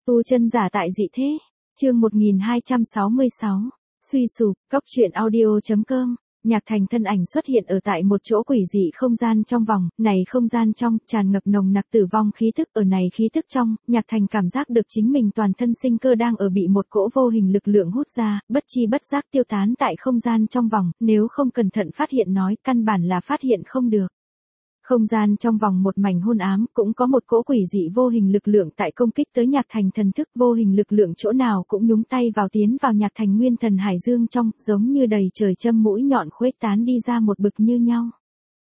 Tu chân giả tại dị thế. Chương 1266. Suy sụp, cóc truyện audio.com. Nhạc Thành thân ảnh xuất hiện ở tại một chỗ quỷ dị không gian trong vòng, này không gian trong, tràn ngập nồng nặc tử vong khí tức, ở này khí tức trong, Nhạc Thành cảm giác được chính mình toàn thân sinh cơ đang ở bị một cỗ vô hình lực lượng hút ra, bất chi bất giác tiêu tán tại không gian trong vòng, nếu không cẩn thận phát hiện nói, căn bản là phát hiện không được. Không gian trong vòng một mảnh hôn ám, cũng có một cỗ quỷ dị vô hình lực lượng tại công kích tới Nhạc Thành thần thức, vô hình lực lượng chỗ nào cũng nhúng tay vào tiến vào Nhạc Thành nguyên thần hải dương trong, giống như đầy trời châm mũi nhọn khuếch tán đi ra một bực như nhau.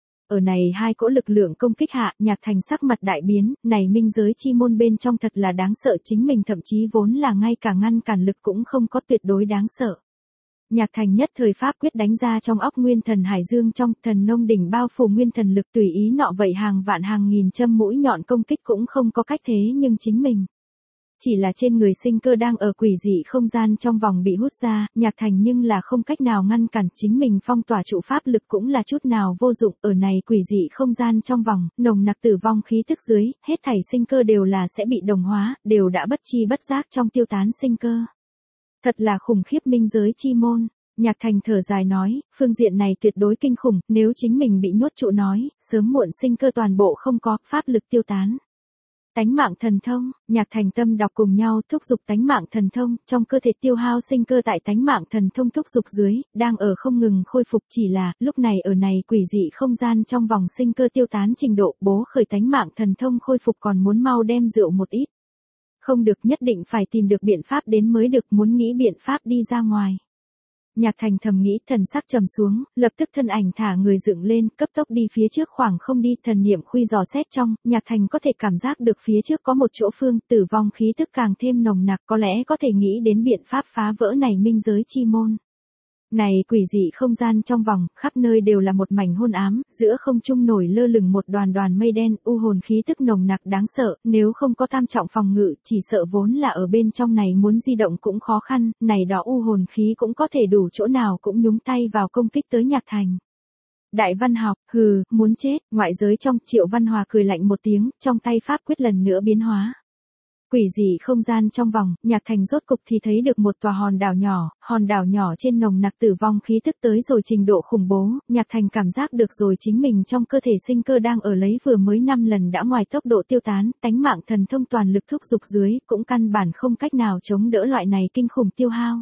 Ở này hai cỗ lực lượng công kích hạ, Nhạc Thành sắc mặt đại biến, này minh giới chi môn bên trong thật là đáng sợ, chính mình thậm chí vốn là ngay cả ngăn cản lực cũng không có, tuyệt đối đáng sợ. Nhạc Thành nhất thời pháp quyết đánh ra trong óc nguyên thần hải dương trong, thần nông đỉnh bao phủ nguyên thần lực tùy ý nọ vậy hàng vạn hàng nghìn châm mũi nhọn công kích cũng không có cách thế, nhưng chính mình chỉ là trên người sinh cơ đang ở quỷ dị không gian trong vòng bị hút ra, Nhạc Thành nhưng là không cách nào ngăn cản, chính mình phong tỏa trụ pháp lực cũng là chút nào vô dụng, ở này quỷ dị không gian trong vòng, nồng nặc tử vong khí tức dưới, hết thảy sinh cơ đều là sẽ bị đồng hóa, đều đã bất chi bất giác trong tiêu tán sinh cơ. Thật là khủng khiếp minh giới chi môn. Nhạc Thành thở dài nói, phương diện này tuyệt đối kinh khủng, nếu chính mình bị nhốt trụ nói, sớm muộn sinh cơ toàn bộ không có, pháp lực tiêu tán. Tánh mạng thần thông, Nhạc Thành tâm đọc cùng nhau thúc giục tánh mạng thần thông, trong cơ thể tiêu hao sinh cơ tại tánh mạng thần thông thúc giục dưới, đang ở không ngừng khôi phục, chỉ là, lúc này ở này quỷ dị không gian trong vòng sinh cơ tiêu tán trình độ, bố khởi tánh mạng thần thông khôi phục còn muốn mau đem rượu một ít. Không được, nhất định phải tìm được biện pháp đến mới được, muốn nghĩ biện pháp đi ra ngoài. Nhạc Thành thầm nghĩ, thần sắc trầm xuống, lập tức thân ảnh thả người dựng lên, cấp tốc đi phía trước khoảng không đi, thần niệm khuy dò xét trong, Nhạc Thành có thể cảm giác được phía trước có một chỗ phương, tử vong khí tức càng thêm nồng nặc, có lẽ có thể nghĩ đến biện pháp phá vỡ này minh giới chi môn. Này quỷ dị không gian trong vòng, khắp nơi đều là một mảnh hôn ám, giữa không trung nổi lơ lửng một đoàn mây đen, u hồn khí tức nồng nặc đáng sợ, nếu không có tam trọng phòng ngự, chỉ sợ vốn là ở bên trong này muốn di động cũng khó khăn, này đó u hồn khí cũng có thể đủ chỗ nào cũng nhúng tay vào công kích tới Nhạc Thành. Đại văn học, hừ, muốn chết, ngoại giới trong, Triệu Văn Hòa cười lạnh một tiếng, trong tay pháp quyết lần nữa biến hóa. Quỷ dị không gian trong vòng, Nhạc Thành rốt cục thì thấy được một tòa hòn đảo nhỏ trên nồng nặc tử vong khí tức tới rồi trình độ khủng bố, Nhạc Thành cảm giác được rồi chính mình trong cơ thể sinh cơ đang ở lấy vừa mới 5 lần đã ngoài tốc độ tiêu tán, tánh mạng thần thông toàn lực thúc giục dưới, cũng căn bản không cách nào chống đỡ loại này kinh khủng tiêu hao.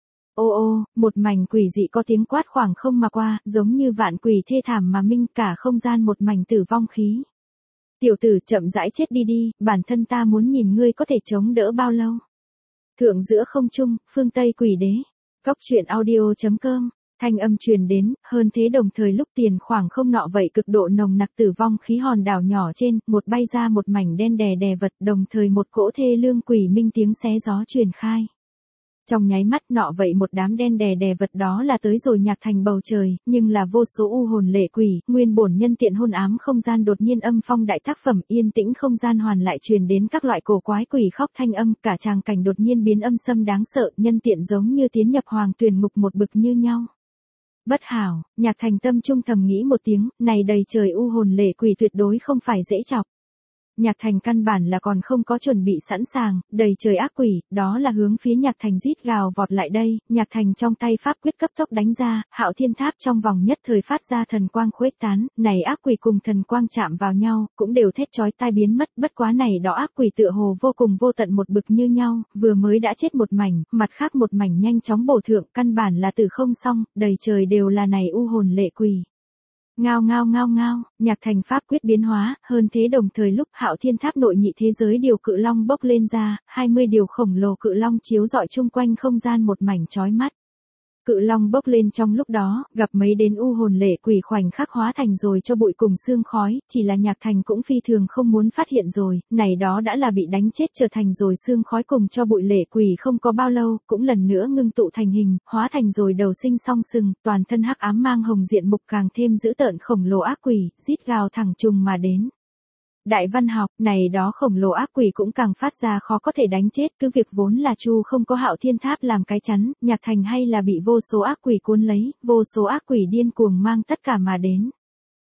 Ô ô, một mảnh quỷ dị có tiếng quát khoảng không mà qua, giống như vạn quỷ thê thảm mà minh cả không gian một mảnh tử vong khí. Tiểu tử, chậm rãi chết đi đi, bản thân ta muốn nhìn ngươi có thể chống đỡ bao lâu. Thượng giữa không trung, phương Tây quỷ đế. Cóc truyện audio.com. Thanh âm truyền đến, hơn thế đồng thời lúc tiền khoảng không nọ vậy cực độ nồng nặc tử vong khí hòn đảo nhỏ trên, một bay ra một mảnh đen đè vật, đồng thời một cỗ thê lương quỷ minh tiếng xé gió truyền khai. Trong nháy mắt nọ vậy một đám đen đè vật đó là tới rồi Nhạc Thành bầu trời, nhưng là vô số u hồn lệ quỷ, nguyên bổn nhân tiện hôn ám không gian đột nhiên âm phong đại tác phẩm, yên tĩnh không gian hoàn lại truyền đến các loại cổ quái quỷ khóc thanh âm, cả tràng cảnh đột nhiên biến âm sâm đáng sợ, nhân tiện giống như tiến nhập hoàng tuyển ngục một bực như nhau. Bất hảo, Nhạc Thành tâm trung thầm nghĩ một tiếng, này đầy trời u hồn lệ quỷ tuyệt đối không phải dễ chọc. Nhạc Thành căn bản là còn không có chuẩn bị sẵn sàng, đầy trời ác quỷ, đó là hướng phía Nhạc Thành rít gào vọt lại đây, Nhạc Thành trong tay pháp quyết cấp tốc đánh ra, Hạo Thiên Tháp trong vòng nhất thời phát ra thần quang khuếch tán, này ác quỷ cùng thần quang chạm vào nhau, cũng đều thét chói tai biến mất, bất quá này đó ác quỷ tựa hồ vô cùng vô tận một bực như nhau, vừa mới đã chết một mảnh, mặt khác một mảnh nhanh chóng bổ thượng, căn bản là tử không xong, đầy trời đều là này u hồn lệ quỷ. Ngao, Nhạc Thành pháp quyết biến hóa, hơn thế đồng thời lúc Hạo Thiên Tháp nội nhị thế giới điều cự long bốc lên ra, 20 điều khổng lồ cự long chiếu rọi chung quanh không gian một mảnh chói mắt. Cự long bốc lên trong lúc đó, gặp mấy đến u hồn lệ quỷ khoảnh khắc hóa thành rồi cho bụi cùng xương khói, chỉ là Nhạc Thành cũng phi thường không muốn phát hiện rồi, này đó đã là bị đánh chết trở thành rồi xương khói cùng cho bụi lệ quỷ không có bao lâu, cũng lần nữa ngưng tụ thành hình, hóa thành rồi đầu sinh song sừng, toàn thân hắc ám mang hồng diện mục càng thêm dữ tợn khổng lồ ác quỷ, rít gào thẳng trùng mà đến. Đại văn học, này đó khổng lồ ác quỷ cũng càng phát ra khó có thể đánh chết, cứ việc vốn là Chu không có Hạo Thiên Tháp làm cái chắn, Nhạc Thành hay là bị vô số ác quỷ cuốn lấy, vô số ác quỷ điên cuồng mang tất cả mà đến.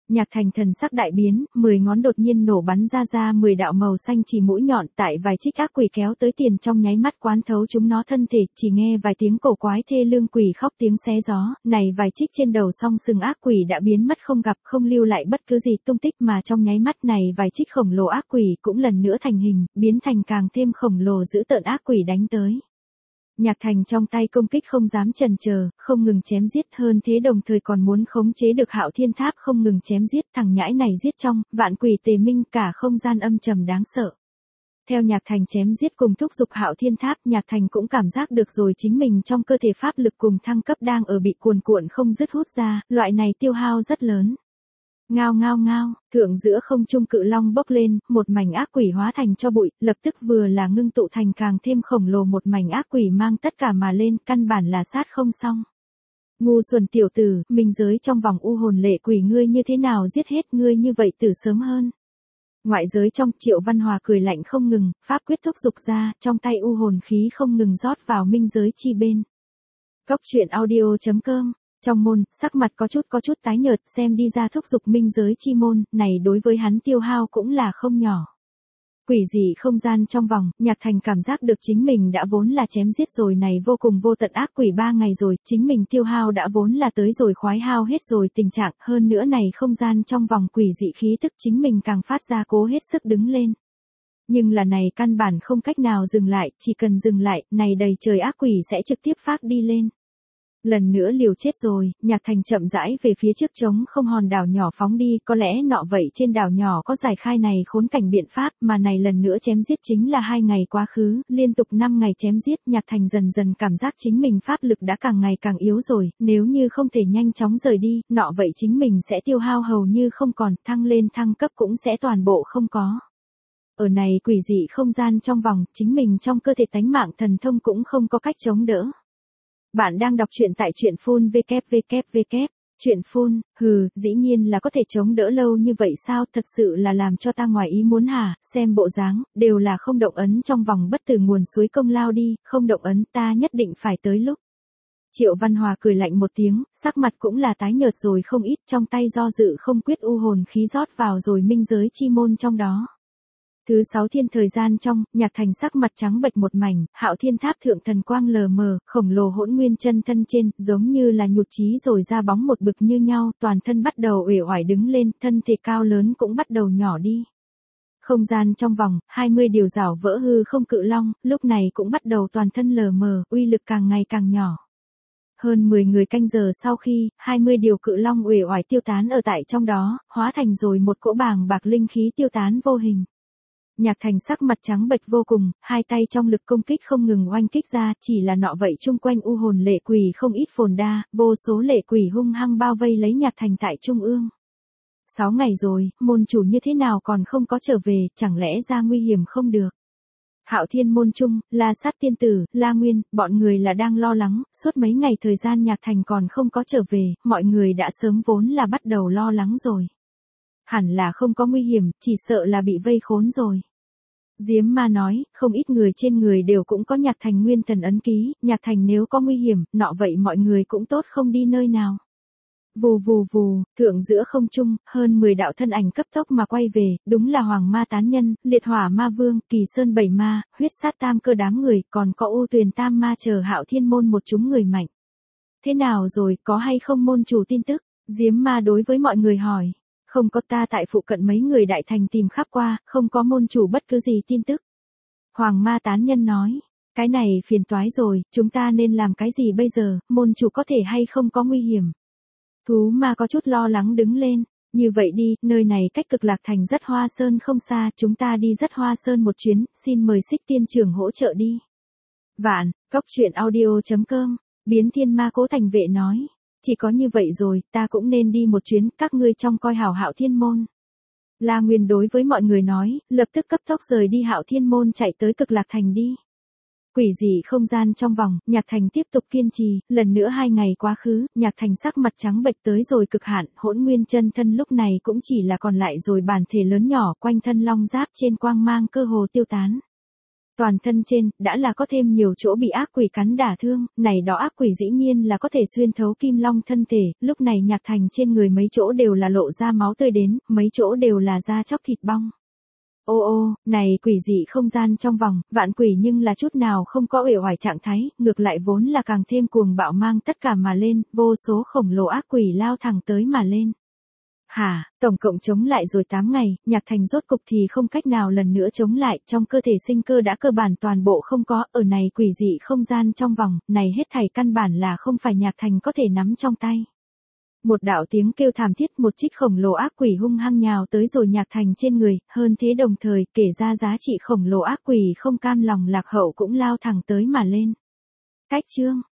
Nhạc Thành thần sắc đại biến, 10 ngón đột nhiên nổ bắn ra 10 đạo màu xanh chỉ mũi nhọn tại vài trích ác quỷ kéo tới tiền trong nháy mắt quán thấu chúng nó thân thể, chỉ nghe vài tiếng cổ quái thê lương quỷ khóc tiếng xé gió, này vài trích trên đầu song sừng ác quỷ đã biến mất không gặp, không lưu lại bất cứ gì tung tích mà trong nháy mắt này vài trích khổng lồ ác quỷ cũng lần nữa thành hình, biến thành càng thêm khổng lồ dữ tợn ác quỷ đánh tới. Nhạc Thành trong tay công kích không dám chần chờ, không ngừng chém giết, hơn thế đồng thời còn muốn khống chế được Hạo Thiên Tháp không ngừng chém giết, thằng nhãi này giết trong, vạn quỷ tề minh, cả không gian âm trầm đáng sợ. Theo Nhạc Thành chém giết cùng thúc giục Hạo Thiên Tháp, Nhạc Thành cũng cảm giác được rồi chính mình trong cơ thể pháp lực cùng thăng cấp đang ở bị cuồn cuộn không dứt hút ra, loại này tiêu hao rất lớn. Ngao ngao ngao, thượng giữa không trung cự long bốc lên, một mảnh ác quỷ hóa thành cho bụi, lập tức vừa là ngưng tụ thành càng thêm khổng lồ một mảnh ác quỷ mang tất cả mà lên, căn bản là sát không xong. Ngu xuẩn tiểu tử, minh giới trong vòng u hồn lệ quỷ ngươi như thế nào giết hết ngươi như vậy từ sớm hơn. Ngoại giới trong, Triệu Văn Hòa cười lạnh không ngừng, pháp quyết thúc dục ra, trong tay u hồn khí không ngừng rót vào minh giới chi bên. Cốc truyện audio.com. Trong môn, sắc mặt có chút tái nhợt, xem đi ra thúc dục minh giới chi môn, này đối với hắn tiêu hao cũng là không nhỏ. Quỷ dị không gian trong vòng, Nhạc Thành cảm giác được chính mình đã vốn là chém giết rồi này vô cùng vô tận ác quỷ 3 ngày rồi, chính mình tiêu hao đã vốn là tới rồi khoái hao hết rồi tình trạng, hơn nữa này không gian trong vòng quỷ dị khí tức chính mình càng phát ra cố hết sức đứng lên. Nhưng là này căn bản không cách nào dừng lại, chỉ cần dừng lại, này đầy trời ác quỷ sẽ trực tiếp phát đi lên. Lần nữa liều chết rồi, Nhạc Thành chậm rãi về phía trước trống không hòn đảo nhỏ phóng đi, có lẽ nọ vậy trên đảo nhỏ có giải khai này khốn cảnh biện pháp, mà này lần nữa chém giết chính là 2 ngày quá khứ, liên tục 5 ngày chém giết, Nhạc Thành dần dần cảm giác chính mình pháp lực đã càng ngày càng yếu rồi, nếu như không thể nhanh chóng rời đi, nọ vậy chính mình sẽ tiêu hao hầu như không còn, thăng lên thăng cấp cũng sẽ toàn bộ không có. Ở này quỷ dị không gian trong vòng, chính mình trong cơ thể tánh mạng thần thông cũng không có cách chống đỡ. Bạn đang đọc truyện tại truyện phun www. Truyện phun, dĩ nhiên là có thể chống đỡ lâu như vậy sao, thật sự là làm cho ta ngoài ý muốn hả, xem bộ dáng, đều là không động ấn trong vòng bất tử nguồn suối công lao đi, không động ấn ta nhất định phải tới lúc. Triệu Văn Hòa cười lạnh một tiếng, sắc mặt cũng là tái nhợt rồi không ít, trong tay do dự không quyết u hồn khí rót vào rồi minh giới chi môn trong đó. Thứ 6 thiên thời gian trong, Nhạc Thành sắc mặt trắng bệch một mảnh, Hạo Thiên Tháp thượng thần quang lờ mờ, khổng lồ hỗn nguyên chân thân trên, giống như là nhụt chí rồi ra bóng một bực như nhau, toàn thân bắt đầu uể oải đứng lên, thân thể cao lớn cũng bắt đầu nhỏ đi. Không gian trong vòng, 20 điều rào vỡ hư không cự long, lúc này cũng bắt đầu toàn thân lờ mờ, uy lực càng ngày càng nhỏ. Hơn 10 người canh giờ sau khi, 20 điều cự long uể oải tiêu tán ở tại trong đó, hóa thành rồi một cỗ bàng bạc linh khí tiêu tán vô hình. Nhạc Thành sắc mặt trắng bệch vô cùng, hai tay trong lực công kích không ngừng oanh kích ra, chỉ là nọ vậy chung quanh u hồn lệ quỷ không ít phồn đa, vô số lệ quỷ hung hăng bao vây lấy Nhạc Thành tại trung ương. 6 ngày rồi, môn chủ như thế nào còn không có trở về, chẳng lẽ ra nguy hiểm không được. Hạo Thiên môn trung, La Sát tiên tử, La Nguyên, bọn người là đang lo lắng, suốt mấy ngày thời gian Nhạc Thành còn không có trở về, mọi người đã sớm vốn là bắt đầu lo lắng rồi. Hẳn là không có nguy hiểm, chỉ sợ là bị vây khốn rồi. Diếm Ma nói, không ít người trên người đều cũng có Nhạc Thành nguyên thần ấn ký, Nhạc Thành nếu có nguy hiểm, nọ vậy mọi người cũng tốt không đi nơi nào. Vù vù vù, thượng giữa không trung, hơn 10 đạo thân ảnh cấp tốc mà quay về, đúng là Hoàng Ma Tán Nhân, Liệt Hỏa Ma Vương, Kỳ Sơn Bảy Ma, Huyết Sát Tam Cơ đám người, còn có U Tuyền Tam Ma chờ Hạo Thiên môn một chúng người mạnh. Thế nào rồi, có hay không môn chủ tin tức? Diếm Ma đối với mọi người hỏi. Không có, ta tại phụ cận mấy người đại thành tìm khắp qua, không có môn chủ bất cứ gì tin tức. Hoàng Ma Tán Nhân nói, cái này phiền toái rồi, chúng ta nên làm cái gì bây giờ, môn chủ có thể hay không có nguy hiểm. Thú Ma có chút lo lắng đứng lên, như vậy đi, nơi này cách Cực Lạc Thành Rất Hoa Sơn không xa, chúng ta đi Rất Hoa Sơn một chuyến, xin mời Xích Tiên trưởng hỗ trợ đi. Vạn, Cốc truyện audio.com, Biến Thiên Ma Cố Thành Vệ nói. Chỉ có như vậy rồi, ta cũng nên đi một chuyến, các ngươi trong coi hảo Hạo Thiên môn. La Nguyên đối với mọi người nói, lập tức cấp tốc rời đi Hạo Thiên môn chạy tới Cực Lạc Thành đi. Quỷ dị không gian trong vòng, Nhạc Thành tiếp tục kiên trì, lần nữa 2 ngày quá khứ, Nhạc Thành sắc mặt trắng bệch tới rồi cực hạn, hỗn nguyên chân thân lúc này cũng chỉ là còn lại rồi bản thể lớn nhỏ, quanh thân long giáp trên quang mang cơ hồ tiêu tán. Toàn thân trên, đã là có thêm nhiều chỗ bị ác quỷ cắn đả thương, này đó ác quỷ dĩ nhiên là có thể xuyên thấu Kim Long thân thể, lúc này Nhạc Thành trên người mấy chỗ đều là lộ ra máu tươi đến, mấy chỗ đều là da chóc thịt bong. Ô ô, này quỷ dị không gian trong vòng, vạn quỷ nhưng là chút nào không có uể oải trạng thái, ngược lại vốn là càng thêm cuồng bạo mang tất cả mà lên, vô số khổng lồ ác quỷ lao thẳng tới mà lên. Hả, tổng cộng chống lại rồi 8 ngày, Nhạc Thành rốt cục thì không cách nào lần nữa chống lại, trong cơ thể sinh cơ đã cơ bản toàn bộ không có, ở này quỷ dị không gian trong vòng, này hết thảy căn bản là không phải Nhạc Thành có thể nắm trong tay. Một đạo tiếng kêu thảm thiết, một trích khổng lồ ác quỷ hung hăng nhào tới rồi Nhạc Thành trên người, hơn thế đồng thời, kể ra giá trị khổng lồ ác quỷ không cam lòng lạc hậu cũng lao thẳng tới mà lên. Cách chương